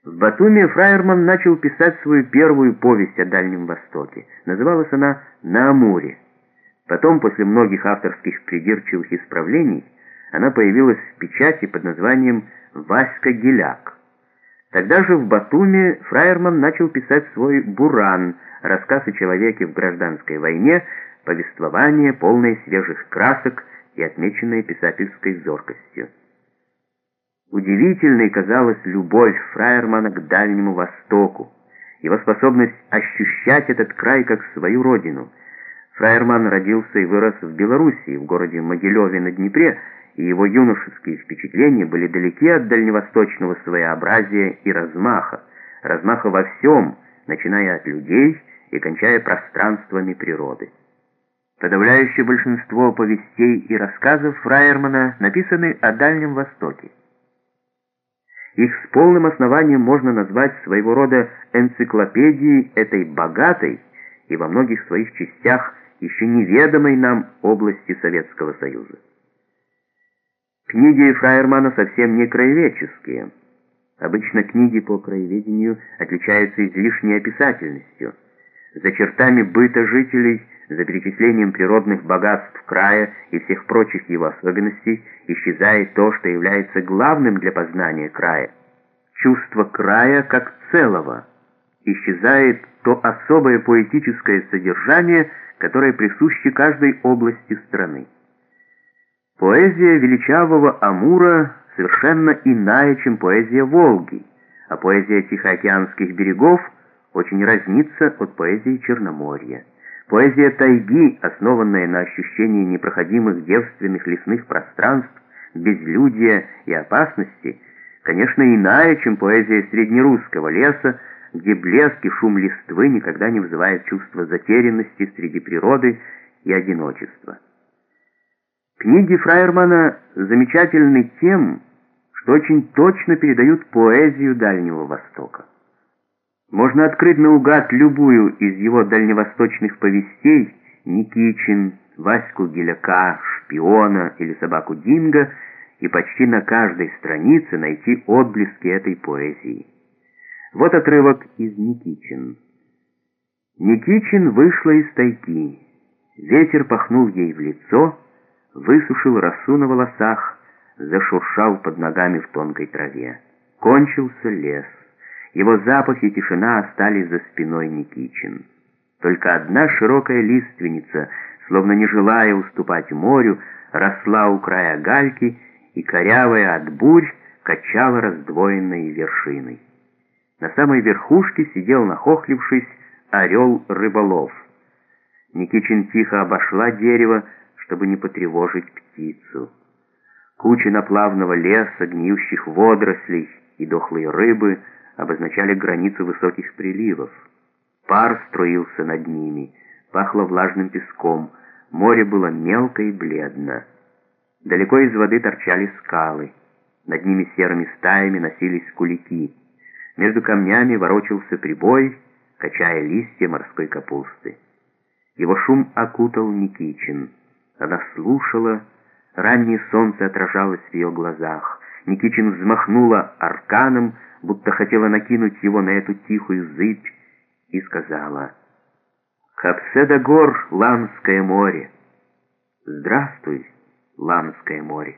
В Батуми Фраерман начал писать свою первую повесть о Дальнем Востоке. Называлась она «На Амуре». Потом, после многих авторских придирчивых исправлений, она появилась в печати под названием «Васька Геляк». Тогда же в Батуми Фраерман начал писать свой «Буран», рассказ о человеке в гражданской войне, повествование, полное свежих красок и отмеченное писательской зоркостью. Удивительной казалась любовь Фраермана к Дальнему Востоку, его способность ощущать этот край как свою родину. Фраерман родился и вырос в Белоруссии, в городе Могилеве на Днепре, и его юношеские впечатления были далеки от дальневосточного своеобразия и размаха во всем, начиная от людей и кончая пространствами природы. Подавляющее большинство повестей и рассказов Фраермана написаны о Дальнем Востоке. Их с полным основанием можно назвать своего рода энциклопедией этой богатой и во многих своих частях еще неведомой нам области Советского Союза. Книги Фраермана совсем не краеведческие. Обычно книги по краеведению отличаются излишней описательностью. За чертами быта жителей, за перечислением природных богатств края и всех прочих его особенностей исчезает то, что является главным для познания края. Чувство края как целого. Исчезает то особое поэтическое содержание, которое присуще каждой области страны. Поэзия величавого Амура совершенно иная, чем поэзия Волги, а поэзия Тихоокеанских берегов очень разнится от поэзии Черноморья. Поэзия тайги, основанная на ощущении непроходимых девственных лесных пространств, безлюдья и опасности, конечно, иная, чем поэзия среднерусского леса, где блеск и шум листвы никогда не вызывает чувство затерянности среди природы и одиночества. Книги Фраермана замечательны тем, что очень точно передают поэзию Дальнего Востока. Можно открыть наугад любую из его дальневосточных повестей, Никичин, Ваську Геляка, Шпиона или Собаку Динго, и почти на каждой странице найти отблески этой поэзии. Вот отрывок из Никичин. Никичин вышла из тайги. Ветер пахнул ей в лицо, высушил росу на волосах, зашуршал под ногами в тонкой траве. Кончился лес. Его запах и тишина остались за спиной Никичин. Только одна широкая лиственница, словно не желая уступать морю, росла у края гальки и, корявая от бурь, качала раздвоенной вершиной. На самой верхушке сидел, нахохлившись, орел-рыболов. Никичин тихо обошла дерево, чтобы не потревожить птицу. Кучи наплавного леса, гниющих водорослей и дохлые рыбы обозначали границу высоких приливов. Пар струился над ними, пахло влажным песком, море было мелко и бледно. Далеко из воды торчали скалы, над ними серыми стаями носились кулики. Между камнями ворочался прибой, качая листья морской капусты. Его шум окутал Никичин. Она слушала, раннее солнце отражалось в ее глазах. Никичин взмахнула арканом, будто хотела накинуть его на эту тихую зыбь, и сказала: «Капседа гор, Ламское море! Здравствуй, Ламское море!»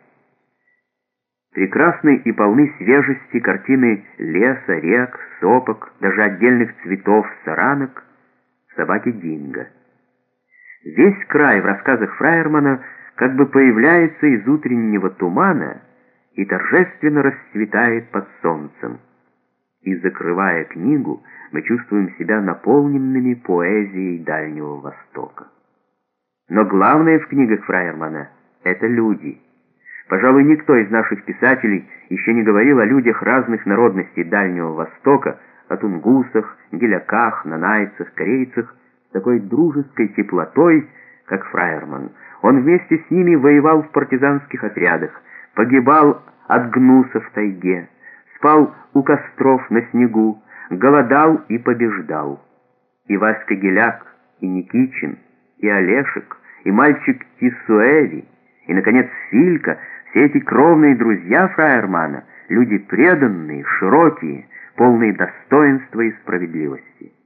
Прекрасны и полны свежести картины леса, рек, сопок, даже отдельных цветов, саранок, собаки Динго. Весь край в рассказах Фраермана как бы появляется из утреннего тумана и торжественно расцветает под солнцем. И, закрывая книгу, мы чувствуем себя наполненными поэзией Дальнего Востока. Но главное в книгах Фраермана — это люди. Пожалуй, никто из наших писателей еще не говорил о людях разных народностей Дальнего Востока, о тунгусах, геляках, нанайцах, корейцах, с такой дружеской теплотой, как Фраерман. Он вместе с ними воевал в партизанских отрядах, погибал от гнуса в тайге, спал у костров на снегу, голодал и побеждал. И Васька Геляк, и Никичин, и Олешек, и мальчик Тисуэви, и, наконец, Филька — все эти кровные друзья Фраермана люди преданные, широкие, полные достоинства и справедливости.